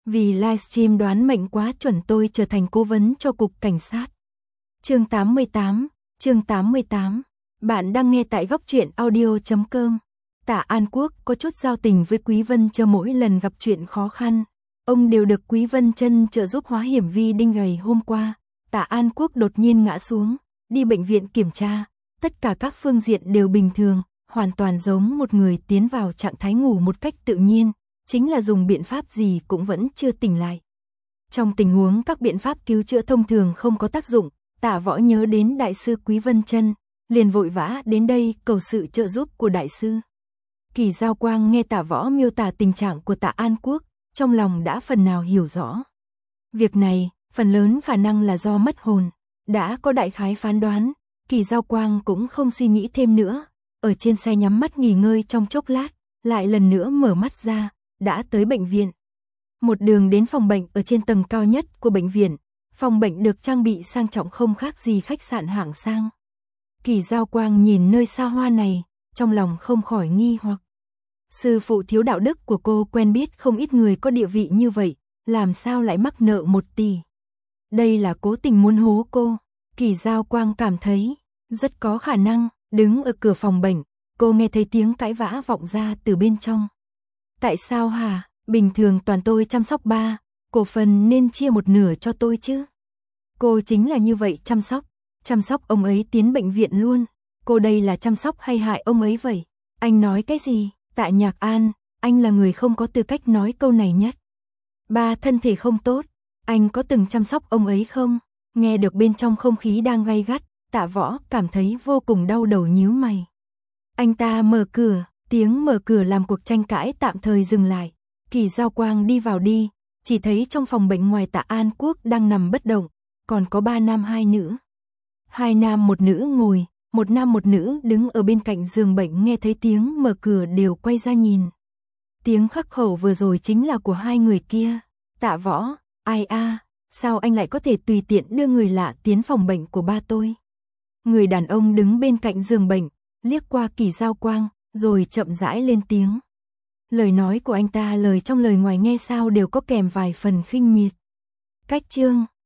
Vì livestream đoán mệnh quá chuẩn tôi trở thành cố vấn cho cục cảnh sát. Chương 88. Bạn đang nghe tại góc truyện audio.com. Tạ An Quốc có chút giao tình với Quý Vân Chơ, mỗi lần gặp chuyện khó khăn, ông đều được Quý Vân Chân trợ giúp hóa hiểm. Vi đinh ngày hôm qua, Tạ An Quốc đột nhiên ngã xuống, đi bệnh viện kiểm tra, tất cả các phương diện đều bình thường, hoàn toàn giống một người tiến vào trạng thái ngủ một cách tự nhiên, chính là dùng biện pháp gì cũng vẫn chưa tỉnh lại. Trong tình huống các biện pháp cứu chữa thông thường không có tác dụng, Tạ Võ nhớ đến đại sư Quý Vân Chân, liền vội vã đến đây cầu sự trợ giúp của đại sư. Kỳ Giao Quang nghe Tạ Võ miêu tả tình trạng của Tạ An Quốc, trong lòng đã phần nào hiểu rõ. Việc này, phần lớn khả năng là do mất hồn, đã có đại khái phán đoán, Kỳ Giao Quang cũng không suy nghĩ thêm nữa, ở trên xe nhắm mắt nghỉ ngơi trong chốc lát, lại lần nữa mở mắt ra, đã tới bệnh viện. Một đường đến phòng bệnh ở trên tầng cao nhất của bệnh viện, phòng bệnh được trang bị sang trọng không khác gì khách sạn hạng sang. Kỳ Giao Quang nhìn nơi xa hoa này, trong lòng không khỏi nghi hoặc. Sư phụ thiếu đạo đức của cô quen biết không ít người có địa vị như vậy, làm sao lại mắc nợ 1 tỷ. Đây là cố tình muốn hố cô, Kỳ Giao Quang cảm thấy, rất có khả năng. Đứng ở cửa phòng bệnh, cô nghe thấy tiếng cãi vã vọng ra từ bên trong. Tại sao hả? Bình thường toàn tôi chăm sóc ba, cổ phần nên chia một nửa cho tôi chứ. Cô chính là như vậy chăm sóc ông ấy tiến bệnh viện luôn. Cô đây là chăm sóc hay hại ông ấy vậy? Anh nói cái gì? Tạ Nhạc An, anh là người không có tư cách nói câu này nhất. Ba thân thể không tốt, anh có từng chăm sóc ông ấy không? Nghe được bên trong không khí đang gay gắt, Tạ Võ cảm thấy vô cùng đau đầu nhíu mày. Anh ta mở cửa, tiếng mở cửa làm cuộc tranh cãi tạm thời dừng lại. Kỳ Giao Quang đi vào đi, chỉ thấy trong phòng bệnh ngoài Tạ An Quốc đang nằm bất động, còn có 3 nam 2 nữ. 2 nam 1 nữ ngồi, 1 nam 1 nữ đứng ở bên cạnh giường bệnh, nghe thấy tiếng mở cửa đều quay ra nhìn. Tiếng khắc khẩu vừa rồi chính là của 2 người kia. Tạ Võ, ai a, sao anh lại có thể tùy tiện đưa người lạ tiến phòng bệnh của ba tôi? Người đàn ông đứng bên cạnh giường bệnh, liếc qua Kỳ Giao Quang, rồi chậm rãi lên tiếng. Lời nói của anh ta lời trong lời ngoài nghe sao đều có kèm vài phần khinh miệt. Cách chương